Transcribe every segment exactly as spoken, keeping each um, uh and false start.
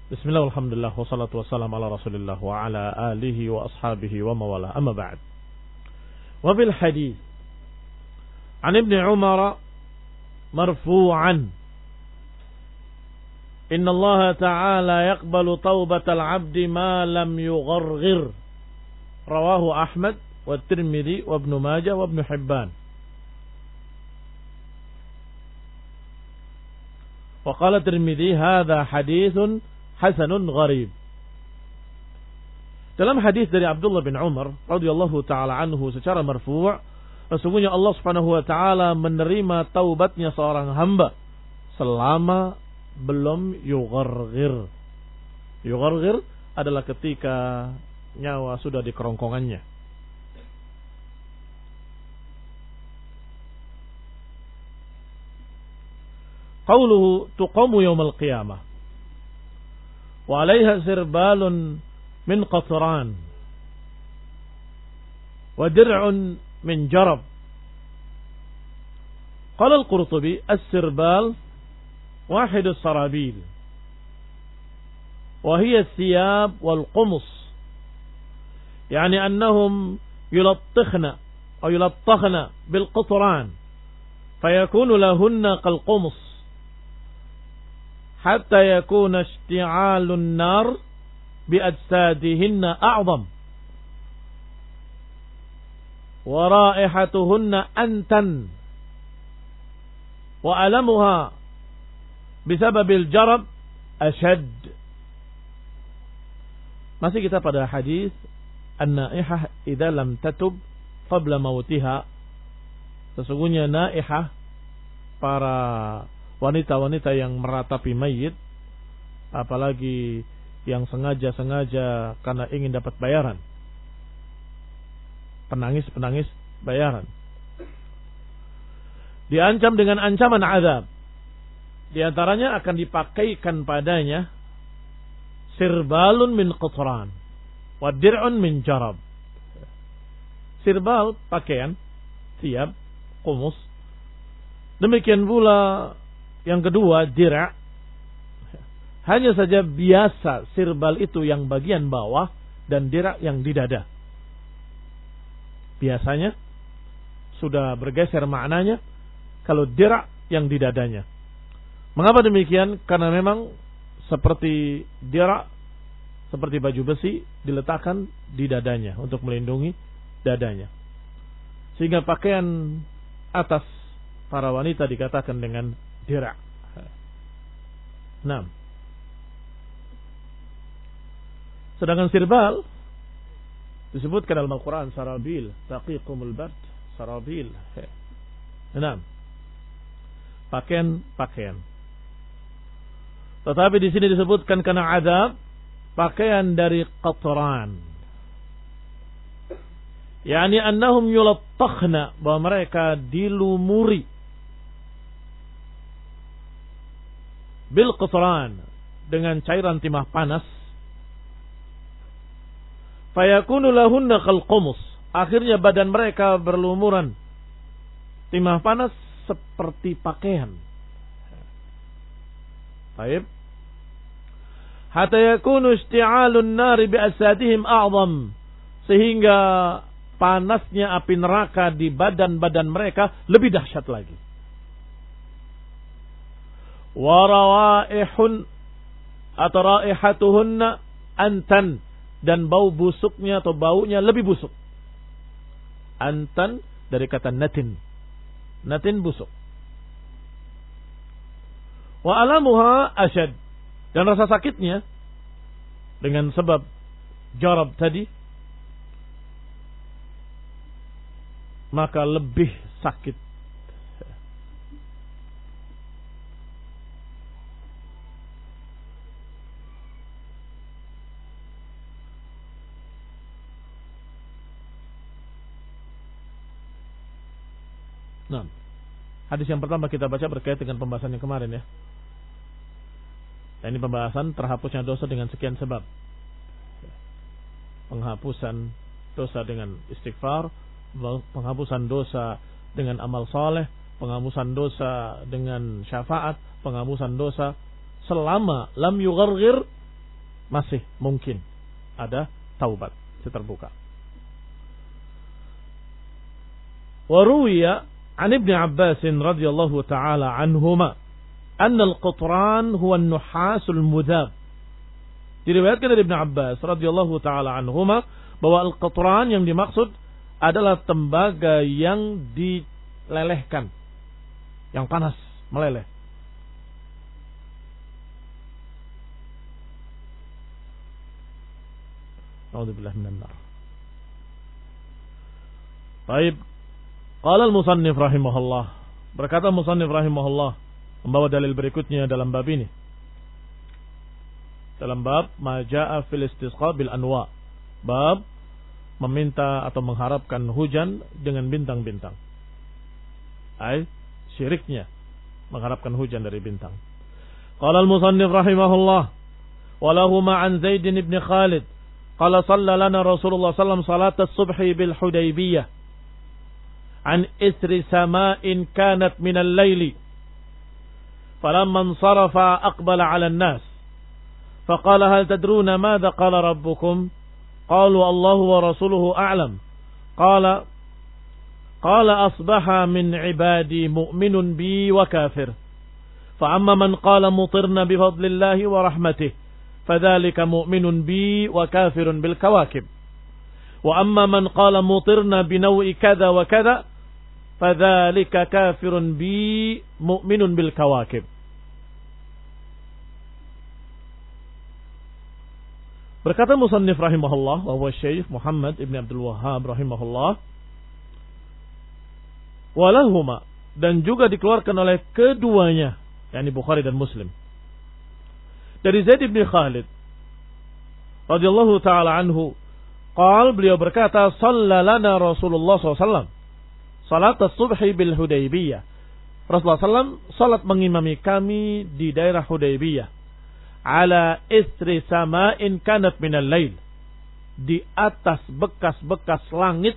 Bismillah, alhamdulillah, wassalatu wassalamu ala rasulillah wa ala alihi wa ashabihi wa mawalah, amma ba'd. Wa bil hadith an Ibn Umar marfu'an, inna Allah ta'ala yaqbalu tawbatal abdi ma lam yugharghir, rawahu Ahmad wa Tirmidzi wa Ibn Majah wa Ibn Hibban. Wa qala Tirmidzi hadza haditsun hasanun gharib. Dalam hadis dari Abdullah bin Umar radhiyallahu taala anhu secara marfu', sesungguhnya Allah Subhanahu wa taala menerima taubatnya seorang hamba selama belum yugharghir. Yugharghir adalah ketika nyawa sudah di kerongkongannya. Qauluhu tuqamu yaumal qiyamah wa 'alaiha sirbalun min qatran wa dir'un min jarab. Qala al-Qurtubi as-sirbal wahid as-sarabil wa hiya ath-thiyab wal qumus, yani annahum yulattikhna aw yulattakhna bil qatran fayakunu lahunna kal qumus hatta yakuna ishti'alun nar bi ajsadihinna a'zam wa raihatuhunna antan wa alamuha bisababil jarab ashad. Masih kita pada hadis an-naihah idza lam tatub qabla mautiha. Sesungguhnya naihah, para wanita-wanita yang meratapi mayit, apalagi yang sengaja-sengaja karena ingin dapat bayaran, penangis-penangis bayaran, diancam dengan ancaman azab. Di antaranya akan dipakaikan padanya sirbalun min qatran wa dir'un min jarab. Sirbal pakaian, thiyab, qumus. Demikian pula yang kedua, dir'. Hanya saja biasa sirbal itu yang bagian bawah dan dir' yang di dada. Biasanya sudah bergeser maknanya kalau dir' yang di dadanya. Mengapa demikian? Karena memang seperti dir', seperti baju besi diletakkan di dadanya untuk melindungi dadanya. Sehingga pakaian atas para wanita dikatakan dengan dir'. Nah, sedangkan sirbal disebutkan dalam Al-Quran sarabil, taqiqumul bard, sarabil. Nah, pakaian-pakaian. Tetapi di sini disebutkan karena azab, pakaian dari qatran. Yani annahum yulattakhna, bahwa mereka dilumuri bil qatran, dengan cairan timah panas. Fayakunu lahunna kal qumus, akhirnya badan mereka berlumuran timah panas seperti pakaian. Baik. Hatta yakunu isti'alun nari bi asadihim a'zam, sehingga panasnya api neraka di badan-badan mereka lebih dahsyat lagi. Wa rawaihun atau raihatuhunna antan, dan bau busuknya atau baunya lebih busuk. Antan dari kata natin. Natin busuk. Wa alamuha asyad, dan rasa sakitnya dengan sebab jarab tadi maka lebih sakit. Nah, hadis yang pertama kita baca berkait dengan pembahasan yang kemarin ya. Nah, ini pembahasan terhapusnya dosa dengan sekian sebab. Penghapusan dosa dengan istighfar, penghapusan dosa dengan amal saleh, penghapusan dosa dengan syafaat, penghapusan dosa selama lam yugharghir, masih mungkin ada taubat, terbuka. Wa ruwiya an Ibnu Abbas radhiyallahu taala anhuma anna al-qutran huwa an-nuhasul mudhab. Diriwayatkan dari Ibnu Abbas radhiyallahu taala anhuma bahwa al-qutran yang dimaksud adalah tembaga yang dilelehkan, yang panas, meleleh. A'udzubillah minan nar. Baik. Qala al-musannif rahimahullah. Berkata musannif rahimahullah membawa dalil berikutnya dalam bab ini. Dalam bab ma jaa'a fil istisqa bil anwa. Bab meminta atau mengharapkan hujan dengan bintang-bintang. Ai syiriknya mengharapkan hujan dari bintang. Qala al-musannif rahimahullah wa lahu ma'an Zaid bin Khalid qala shalla lana Rasulullah sallallahu alaihi wasallam salat as-subhi bil Hudaybiyah an isri sama'in kanat min al-laili falamma insarafa aqbala 'ala an-nas faqala hal tadruna madha qala rabbukum qalu Allahu wa rasuluhu a'lam qala qala asbaha min 'ibadi mu'minun bi wa kafir fa amma man qala mutirna bi fadlillahi wa rahmatihi fadzalika mu'minun bi wa kafirun bil kawakib wa amma man qala mutirna bi naw'i kadza wa kadza fadzalika kafirun bi mu'minun bil kawakib. Berkata musannif rahimahullah wa huwa Syekh Muhammad ibn Abdul Wahhab rahimahullah, walahuma, dan juga dikeluarkan oleh keduanya, yakni Bukhari dan Muslim, dari Zaid bin Khalid radhiyallahu taala anhu, qal, beliau berkata, shalla lana Rasulullah sallallahu alaihi wasallam salat as-subhi bil Hudaybiyah. Rasulullah sallallahu alaihi wasallam salat mengimami kami di daerah Hudaybiyah ala isri sama'in kanat minal lail, di atas bekas-bekas langit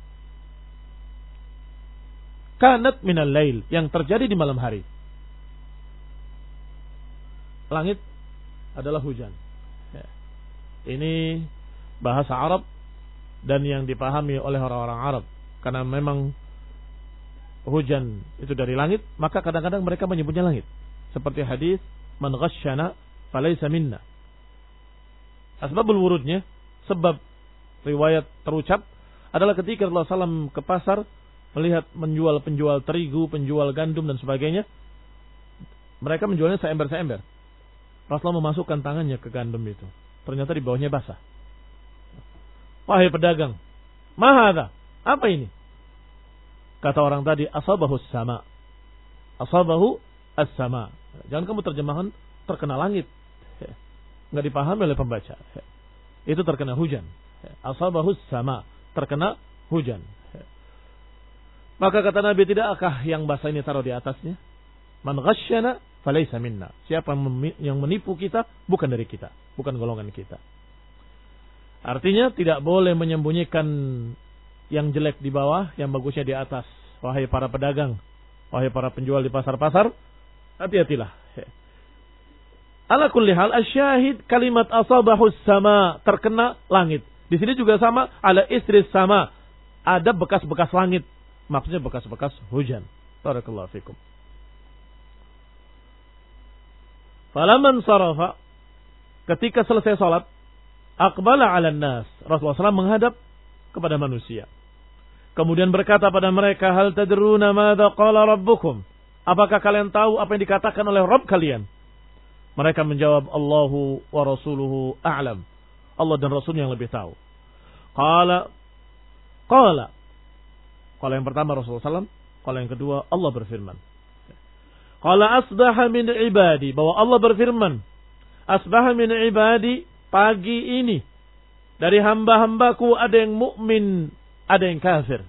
kanat minal lail, yang terjadi di malam hari. Langit adalah hujan. Ini bahasa Arab dan yang dipahami oleh orang-orang Arab, karena memang hujan itu dari langit, maka kadang-kadang mereka menyebutnya langit, seperti hadis man ghasyana falaysa minna. Asbabul wurudnya, sebab riwayat terucap adalah ketika Rasulullah sallallahu alaihi wasallam ke pasar melihat menjual penjual terigu, penjual gandum dan sebagainya, mereka menjualnya seember-seember. Rasulullah memasukkan tangannya ke gandum itu, ternyata di bawahnya basah. Wahai pedagang, mahadha, apa ini? Kata orang tadi, asabahu as-sama. Asabahu as-sama. Jangan kamu terjemahkan terkena langit, nggak dipahami oleh pembaca. Itu terkena hujan. Asabahu as-sama, terkena hujan. Maka kata Nabi, tidakkah yang basah ini taruh di atasnya? Man ghasyana falaysa minna. Siapa yang menipu kita bukan dari kita, bukan golongan kita. Artinya tidak boleh menyembunyikan yang jelek di bawah, yang bagusnya di atas. Wahai para pedagang, wahai para penjual di pasar-pasar, hati-hatilah. Ala kulli hal, asyahid kalimat asabahus sama, terkena langit. Di sini juga sama, ala istris sama, ada bekas-bekas langit. Maksudnya bekas-bekas hujan. Barakallahu fikum. Falaman sarafa, ketika selesai salat, aqbala 'alan nas, Rasulullah sallallahu alaihi wasallam menghadap kepada manusia. Kemudian berkata pada mereka, hal tadruna madza qala rabbukum? Apakah kalian tahu apa yang dikatakan oleh Rabb kalian? Mereka menjawab, Allahu wa rasuluhu a'lam. Allah dan Rasul yang lebih tahu. Qala qala. Qala yang pertama Rasulullah sallallahu alaihi wasallam, qala yang kedua Allah berfirman. Qala asbaha min ibadi, bahwa Allah berfirman, asbaha min ibadi, pagi ini dari hamba-hambaku ada yang mukmin, ada yang kafir.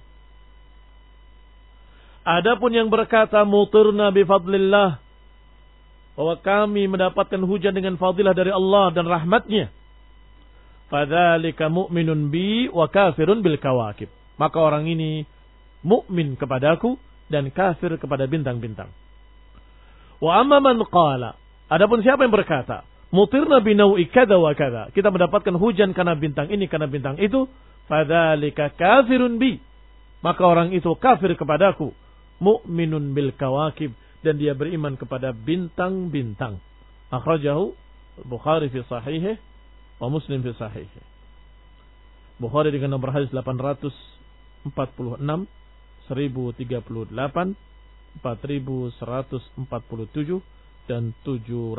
Adapun yang berkata mutirna bi fadlillah, bahwa kami mendapatkan hujan dengan fadilah dari Allah dan rahmatnya, fadzalika mu'minun bi wa kafirun bil kawakib, maka orang ini mukmin kepadaku dan kafir kepada bintang-bintang. Wa amma man qala, adapun siapa yang berkata mutirna binawi kada wa kada. Kita mendapatkan hujan karena bintang ini, karena bintang itu. Fadzalika kafirun bi. Maka orang itu kafir kepadaku. Mu'minun bil kawakib. Dan dia beriman kepada bintang-bintang. Akhrajahu Bukhari fi sahihih wa Muslim fi sahihih. Bukhari dengan nomor hadis delapan ratus empat puluh enam, seribu tiga puluh delapan, empat ribu seratus empat puluh tujuh dan tujuh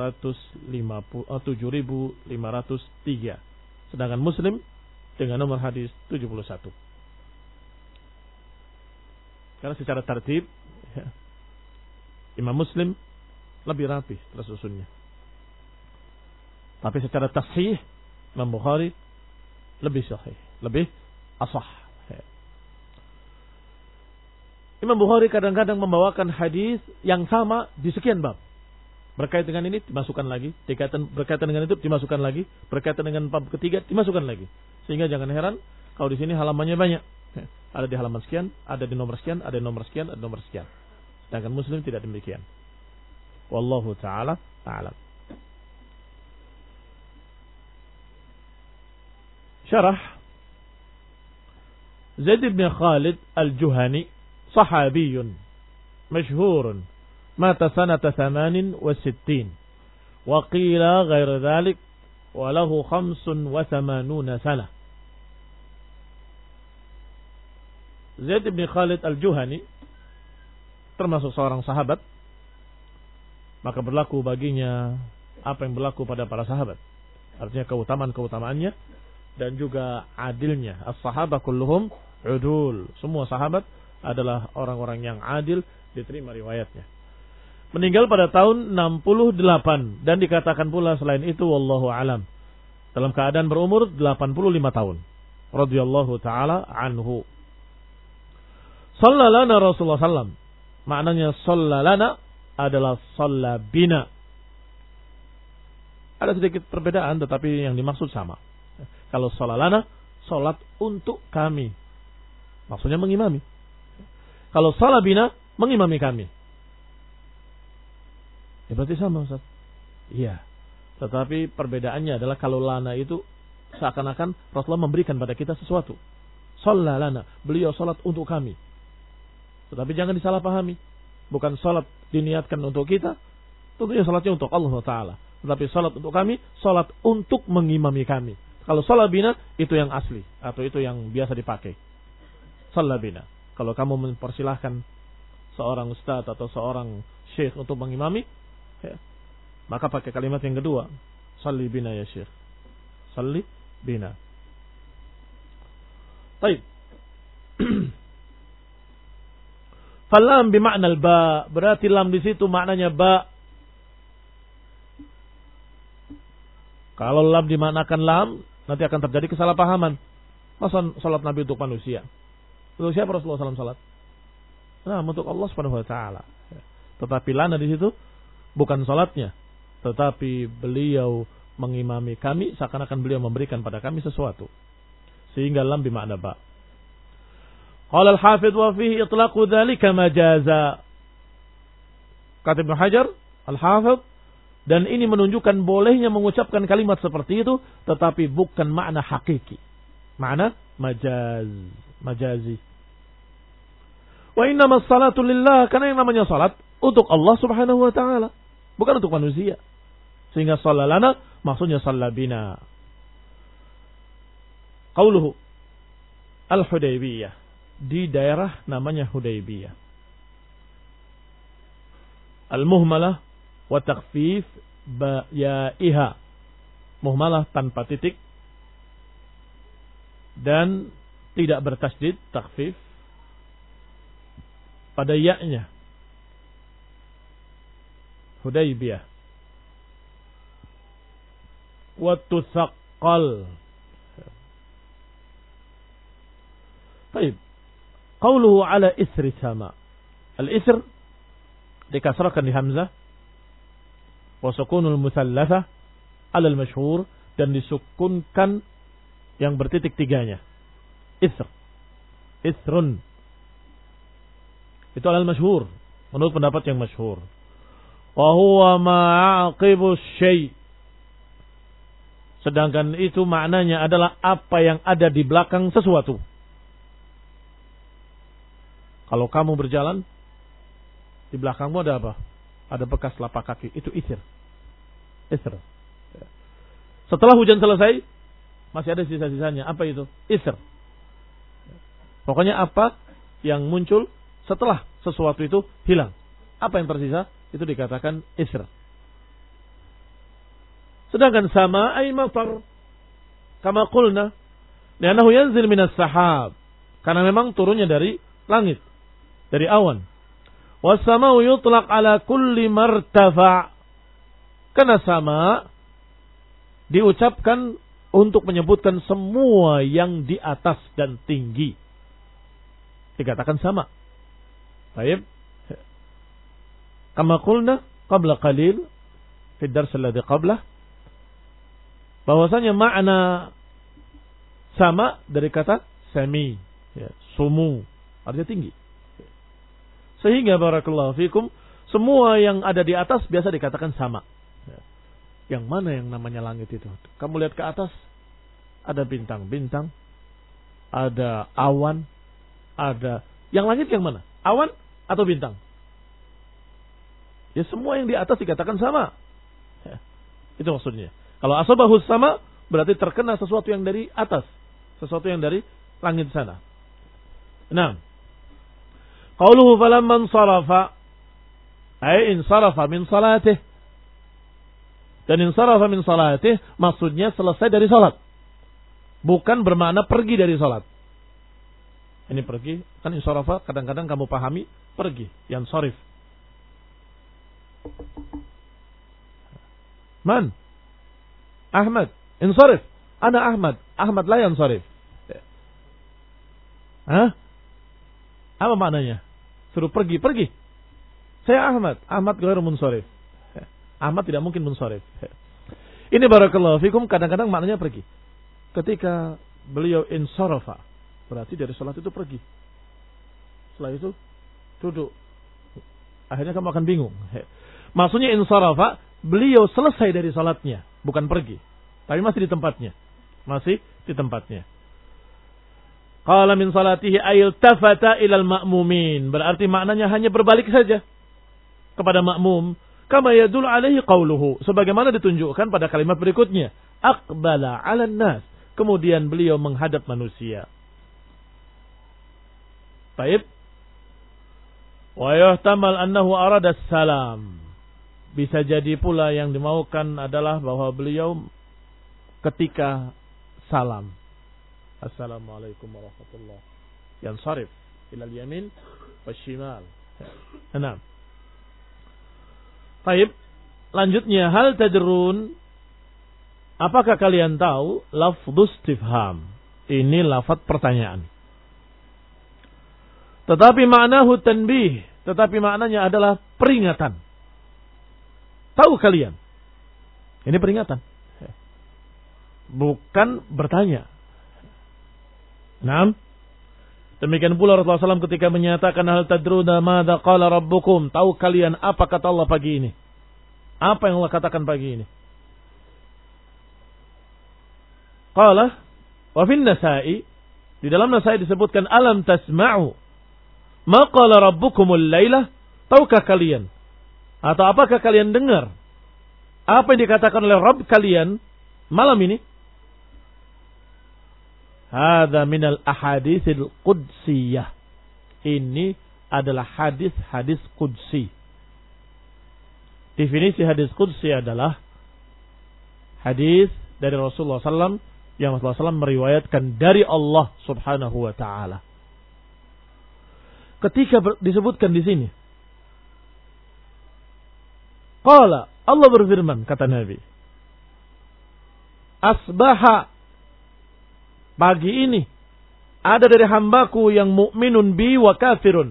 ribu lima ratus tiga. Sedangkan Muslim dengan nomor hadis tujuh puluh satu. Karena secara tertib ya, Imam Muslim lebih rapi tersusunnya. Tapi secara tashih Imam Bukhari lebih sahih, lebih asah. Ya. Imam Bukhari kadang-kadang membawakan hadis yang sama di sekian bab. Berkaitan dengan ini dimasukkan lagi, berkaitan, berkaitan dengan itu dimasukkan lagi, berkaitan dengan bab ketiga dimasukkan lagi. Sehingga jangan heran kalau di sini halamannya banyak. Ada di halaman sekian, ada di nomor sekian, ada di nomor sekian, ada di nomor sekian. Sedangkan Muslim tidak demikian. Wallahu taala a'lam. Syarah Zaid bin Khalid al-Juhani sahabiyun masyhurun mata sanata thamanin wa sittin wa qila ghair dhalik wa lahu khamsun wa thamanuna sana. Zaid bin Khalid al-Juhani termasuk seorang sahabat, maka berlaku baginya apa yang berlaku pada para sahabat. Artinya keutamaan-keutamaannya dan juga adilnya. As-sahabah kulluhum udul. Semua sahabat adalah orang-orang yang adil, diterima riwayatnya. Meninggal pada tahun enam puluh delapan dan dikatakan pula selain itu wallahu alam dalam keadaan berumur delapan puluh lima tahun. Radhiyallahu taala anhu. Sallalana Rasulullah sallam. Maknanya sallalana adalah sallabina. Ada sedikit perbedaan tetapi yang dimaksud sama. Kalau sallalana, salat untuk kami. Maksudnya mengimami. Kalau salabina, mengimami kami. Ya berarti sama Ustaz. Iya. Tetapi perbedaannya adalah kalau lana itu seakan-akan Rasulullah memberikan pada kita sesuatu. Sallalana, beliau salat untuk kami. Tetapi jangan disalahpahami. Bukan salat diniatkan untuk kita, tentunya salatnya untuk Allah Taala. Tetapi salat untuk kami, salat untuk mengimami kami. Kalau salabina itu yang asli atau itu yang biasa dipakai. Salabina. Kalau kamu mempersilahkan seorang ustaz atau seorang syekh untuk mengimami, ya, maka pakai kalimat yang kedua. Salli bina ya syekh. Salli bina. Baik. Falam bimakna al-ba, berarti lam di situ maknanya ba. Kalau lam dimaknakan lam, nanti akan terjadi kesalahpahaman. Masa salat Nabi untuk manusia? Untuk siapa Rasulullah shallallahu alaihi wasallam? Nah, untuk Allah Subhanahu wa taala. Tetapi lana di situ bukan salatnya, tetapi beliau mengimami kami seakan-akan beliau memberikan pada kami sesuatu. Sehingga lam bimakna ba. Qala al-Hafidz wa fihi itlaqu dzalika majaza. Kata Ibnu Hajar, Al-Hafidz, dan ini menunjukkan bolehnya mengucapkan kalimat seperti itu tetapi bukan makna hakiki. Makna majaz, majazi. Wa innamas salatu lillah, karena yang namanya salat untuk Allah Subhanahu wa taala, bukan untuk manusia. Sehingga sallalana maksudnya sallabina. Qauluhu Al-Hudaybiyah, di daerah namanya Hudaybiyah. Al-muhmalah wa takhfif ba ya'iha. Muhmalah tanpa titik dan tidak bertasydid, takhfif pada ya-nya. Hudaybiyah. Wa tusaqqal. Baik. Qauluhu ala isri sama. Al-isr dikasrahkan di hamzah wa sukunul musallatsah ala al-masyhur dan disukunkan yang bertitik tiganya. Isr. Isrun. Itu al-masyhur menurut pendapat yang masyhur. Wa huwa ma'aqibu syai'. Sedangkan itu maknanya adalah apa yang ada di belakang sesuatu. Kalau kamu berjalan, di belakangmu ada apa? Ada bekas telapak kaki. Itu isir. Isr. Setelah hujan selesai, masih ada sisa-sisanya. Apa itu? Isr. Pokoknya apa yang muncul setelah sesuatu itu hilang. Apa yang tersisa? Itu dikatakan isr. Sedangkan sama ay matar. Kama qulna. Li'annahu yanzil minas sahab. Karena memang turunnya dari langit. Dari awan. Wassama'u yutlaq ala kulli martafa'. Karena sama diucapkan untuk menyebutkan semua yang di atas dan tinggi. Dikatakan sama. Baik. Kama qulna qabla qalil fi dars alladhi qablah, bahwasanya makna sama dari kata sami, ya, sumu, artinya tinggi. Sehingga barakallahu fikum, semua yang ada di atas biasa dikatakan sama. Yang mana yang namanya langit itu? Kamu lihat ke atas, ada bintang-bintang, ada awan, ada... Yang langit yang mana? Awan atau bintang? Ya semua yang di atas dikatakan sama. Ya, itu maksudnya. Kalau asabahus sama, berarti terkena sesuatu yang dari atas. Sesuatu yang dari langit sana. Nah. Qauluhu falamman sarafa, ay insarafa min salatih. Dan insarafa min salatih maksudnya selesai dari salat. Bukan bermakna pergi dari salat. Ini pergi, kan insarafa kadang-kadang kamu pahami pergi, yang sarif. Man? Ahmad, insarif. Ana Ahmad, Ahmad la yansarif. Hah? Apa maknanya? Suruh pergi, pergi. Saya Ahmad, Ahmad ghairu munsharif. Ahmad tidak mungkin munsharif. Ini barakallahu fikum, kadang-kadang maknanya pergi. Ketika beliau insarafa, berarti dari salat itu pergi. Setelah itu duduk. Akhirnya kamu akan bingung. Maksudnya insarafa, beliau selesai dari salatnya, bukan pergi. Tapi masih di tempatnya. Masih di tempatnya. Qala min salatihi ayil tafata ilal ma'mumin. Berarti maknanya hanya berbalik saja kepada makmum. Kama yadul alaihi qawluhu. Sebagaimana ditunjukkan pada kalimat berikutnya. Aqbala ala nas. Kemudian beliau menghadap manusia. Baik. Wa yuhtamal annahu arada salam. Bisa jadi pula yang dimaukan adalah bahwa beliau ketika salam. Assalamualaikum warahmatullahi wabarakatuh. Yansarif ilal yamin washimal. Enam. Baik. Lanjutnya, hal tadrun, apakah kalian tahu lafdhus istifham? Ini lafaz pertanyaan. Tetapi maknahu tanbih, tetapi maknanya adalah peringatan. Tahu kalian? Ini peringatan. Bukan bertanya. Naam. Demikian pula Rasulullah shallallahu alaihi wasallam ketika menyatakan hal tadruna madza qala rabbukum. Tahu kalian apa kata Allah pagi ini? Apa yang Allah katakan pagi ini? Qala wa fin Nasa'i, di dalam Nasa'i disebutkan alam tasma'u ma qala rabbukumul laila. Tahukah kalian atau apakah kalian dengar apa yang dikatakan oleh Rabb kalian malam ini? Hadza minal ahaditsil qudsiyah. Ini adalah hadis-hadis qudsi. Definisi hadis qudsi adalah hadis dari Rasulullah sallallahu alaihi wasallam yang Rasulullah sallallahu alaihi wasallam meriwayatkan dari Allah Subhanahu wa taala. Ketika disebutkan di sini, qala, Allah berfirman, kata Nabi, asbaha, pagi ini ada dari hambaku yang mukminun bi wa kafirun.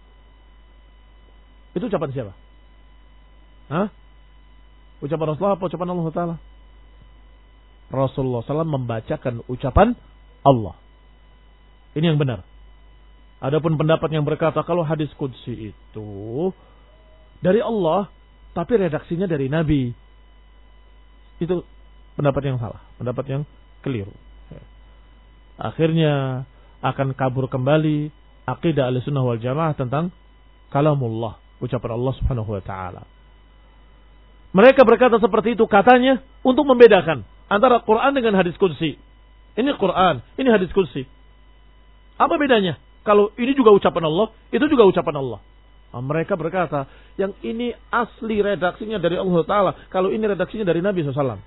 Itu ucapan siapa? Hah? Ucapan Rasulullah apa ucapan Allah Ta'ala? Rasulullah shallallahu alaihi wasallam membacakan ucapan Allah. Ini yang benar. Adapun pendapat yang berkata kalau hadis qudsi itu dari Allah, tapi redaksinya dari Nabi, itu pendapat yang salah, pendapat yang keliru. Akhirnya akan kabur kembali akidah Ahlussunnah wal Jamaah tentang kalamullah, ucapan Allah Subhanahu wa taala. Mereka berkata seperti itu katanya untuk membedakan antara Quran dengan hadis qudsi. Ini Quran, ini hadis qudsi. Apa bedanya? Kalau ini juga ucapan Allah, itu juga ucapan Allah. Nah, mereka berkata, yang ini asli redaksinya dari Allah Ta'ala. Kalau ini redaksinya dari Nabi shallallahu alaihi wasallam.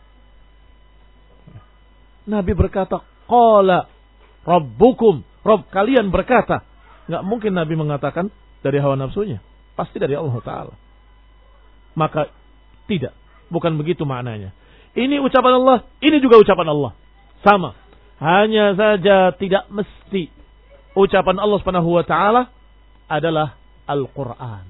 Nabi berkata, qala Rabbukum, Rabb kalian berkata. Nggak mungkin Nabi mengatakan dari hawa nafsunya. Pasti dari Allah Ta'ala. Maka tidak. Bukan begitu maknanya. Ini ucapan Allah, ini juga ucapan Allah. Sama. Hanya saja tidak mesti ucapan Allah Subhanahu wa taala adalah Al-Quran.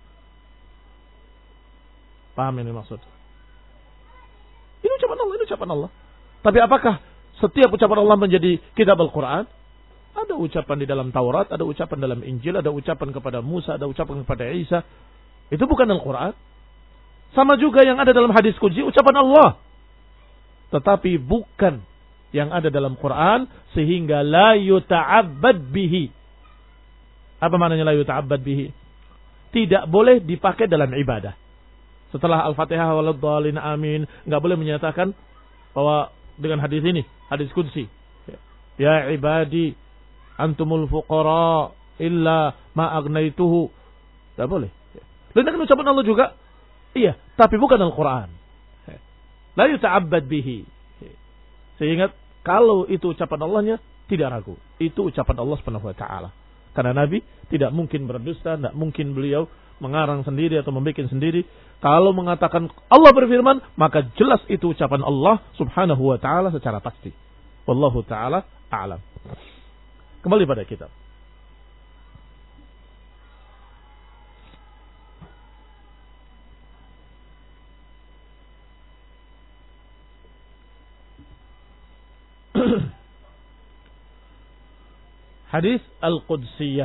Paham ini maksud? Ini ucapan Allah, ini ucapan Allah. Tapi apakah setiap ucapan Allah menjadi kitab Al-Quran? Ada ucapan di dalam Taurat, ada ucapan dalam Injil, ada ucapan kepada Musa, ada ucapan kepada Isa. Itu bukan Al-Quran. Sama juga yang ada dalam hadis qudsi, ucapan Allah. Tetapi bukan yang ada dalam Quran, sehingga la yuta'abbad bihi. Apa maknanya la yuta'abbad bihi? Tidak boleh dipakai dalam ibadah. Setelah Al-Fatihah waladhdallin amin, enggak boleh menyatakan bahwa dengan hadis ini, hadis qudsi, ya ibadi antumul fuqara illa ma agnaituhu. Enggak boleh. Lalu kan ucapan Allah juga, iya, tapi bukan Al-Quran. La yuta'abbad bihi. Sehingga kalau itu ucapan Allahnya, tidak ragu. Itu ucapan Allah Subhanahu wa taala. Karena Nabi tidak mungkin berdusta, tidak mungkin beliau mengarang sendiri atau membuat sendiri. Kalau mengatakan Allah berfirman, maka jelas itu ucapan Allah Subhanahu wa taala secara pasti. Wallahu taala a'lam. Kembali pada kitab. Hadis Al-Qudsiyah.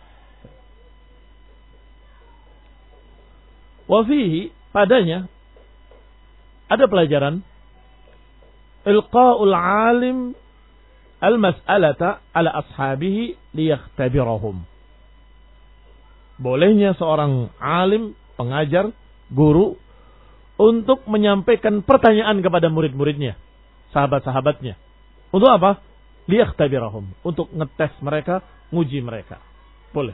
Wa fihi, padanya ada pelajaran ilqa'ul alim al-mas'alata ala ashabihi liyakhtabirahum. Bolehnya seorang alim, pengajar, guru untuk menyampaikan pertanyaan kepada murid-muridnya, sahabat-sahabatnya. Untuk apa? Liyakhtabirahum, untuk ngetes mereka, nguji mereka. Boleh.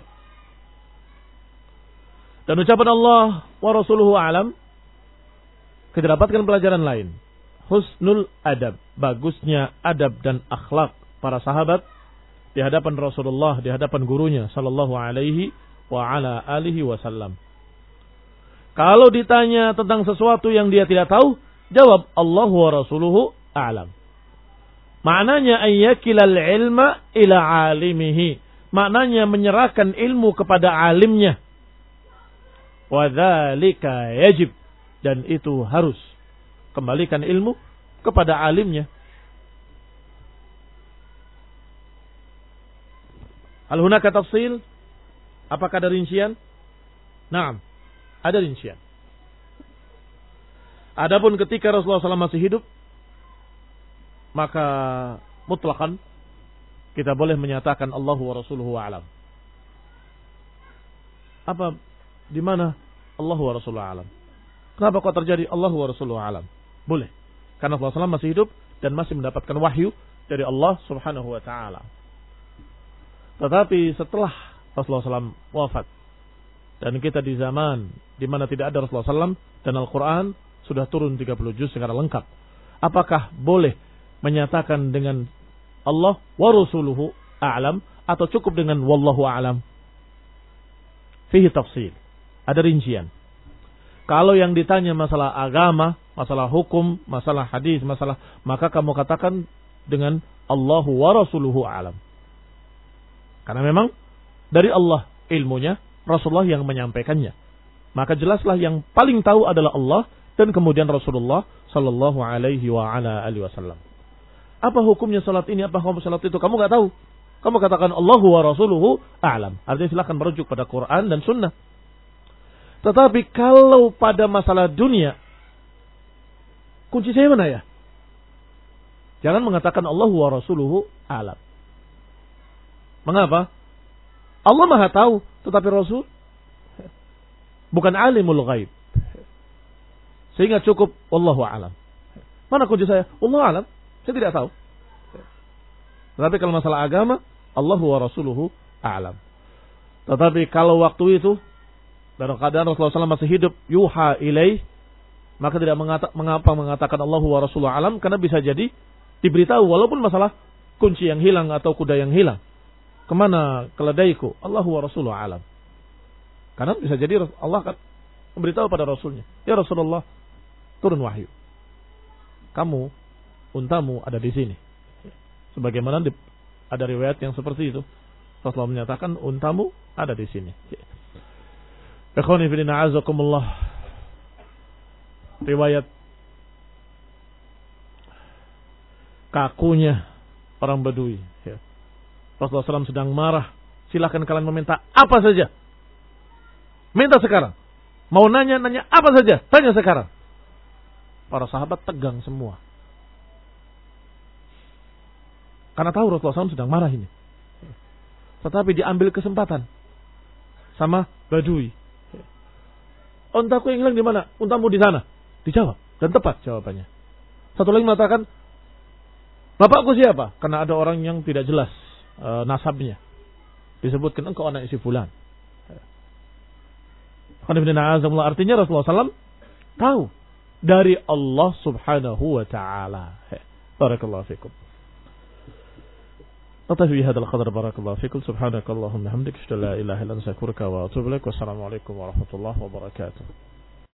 Dan ucapan Allah wa rasuluhu alam, kita dapatkan pelajaran lain. Husnul adab, bagusnya adab dan akhlak para sahabat di hadapan Rasulullah, di hadapan gurunya sallallahu alaihi wa ala alihi wasallam. Kalau ditanya tentang sesuatu yang dia tidak tahu, jawab Allah wa rasuluhu a'lam. Maknanya ayyakilal ilma ila alimihi. Maknanya menyerahkan ilmu kepada alimnya. Wa dzalika yajib, dan itu harus. Kembalikan ilmu kepada alimnya. Hal hunaka tafsil? Apakah ada rincian? Naam, ada rincian. Adapun ketika Rasulullah shallallahu alaihi wasallam masih hidup, maka mutlakan kita boleh menyatakan Allahu wa rasuluhu a'lam. Apa, di mana Allahu wa rasuluhu a'lam? Kenapa kok terjadi Allahu wa rasuluhu a'lam? Boleh. Karena Rasulullah shallallahu alaihi wasallam masih hidup dan masih mendapatkan wahyu dari Allah Subhanahu wa taala. Tetapi setelah Rasulullah shallallahu alaihi wasallam wafat dan kita di zaman di mana tidak ada Rasulullah shallallahu alaihi wasallam dan Al-Quran sudah turun tiga puluh juz secara lengkap, apakah boleh menyatakan dengan Allah wa rasuluhu a'lam atau cukup dengan wallahu a'lam? Fihi tafsil, ada rincian. Kalau yang ditanya masalah agama, masalah hukum, masalah hadis, masalah, maka kamu katakan dengan Allahu wa rasuluhu a'lam. Karena memang dari Allah ilmunya, Rasulullah yang menyampaikannya. Maka jelaslah yang paling tahu adalah Allah dan kemudian Rasulullah sallallahu alaihi wa ala alihi wasallam. Apa hukumnya salat ini, apa hukum salat itu? Kamu enggak tahu. Kamu katakan Allahu wa rasuluhu a'lam. Artinya silakan merujuk pada Quran dan sunnah. Tetapi kalau pada masalah dunia, kunci saya mana ya? Jangan mengatakan Allah wa rasuluhu alam. Mengapa? Allah Maha tahu, tetapi Rasul bukan alimul ghaib. Sehingga cukup wallahu alam. Mana kunci saya? Wallahu alam. Saya tidak tahu. Tetapi kalau masalah agama, Allah wa rasuluhu a'lam. Tetapi kalau waktu itu dalam keadaan Rasulullah shallallahu alaihi wasallam masih hidup, yuha ilaih, maka tidak mengata, mengapa mengatakan Allah wa rasuluhu a'lam, karena bisa jadi diberitahu walaupun masalah kunci yang hilang atau kuda yang hilang. Kemana keledaiku? Allah wa rasuluhu a'lam. Karena bisa jadi Allah akan memberitahu pada Rasulnya, ya Rasulullah, turun wahyu. Kamu, untamu ada di sini. Sebagaimana di, ada riwayat yang seperti itu. Rasulullah menyatakan untamu ada di sini. Ikhwani fillah a'azakumullah. Riwayat kakunya orang Badui. Rasulullah shallallahu alaihi wasallam sedang marah. Silakan kalian meminta apa saja. Minta sekarang. Mau nanya, nanya apa saja. Tanya sekarang. Para sahabat tegang semua. Karena tahu Rasulullah shallallahu alaihi wasallam sedang marah ini. Tetapi diambil kesempatan sama Badui. Untaku yang hilang di mana? Untamu di sana. Dijawab. Dan tepat jawabannya. Satu lagi mengatakan, bapakku siapa? Karena ada orang yang tidak jelas e, nasabnya. Disebutkan engkau anak isi fulan. Artinya Rasulullah shallallahu alaihi wasallam tahu dari Allah subhanahu wa ta'ala. Barakallahu fikum. أطفي بهذا القدر بارك الله فيكم سبحانك اللهم وبحمدك أشهد أن لا إله إلا أنت أستغفرك وأتوب إليك والسلام عليكم ورحمة الله وبركاته.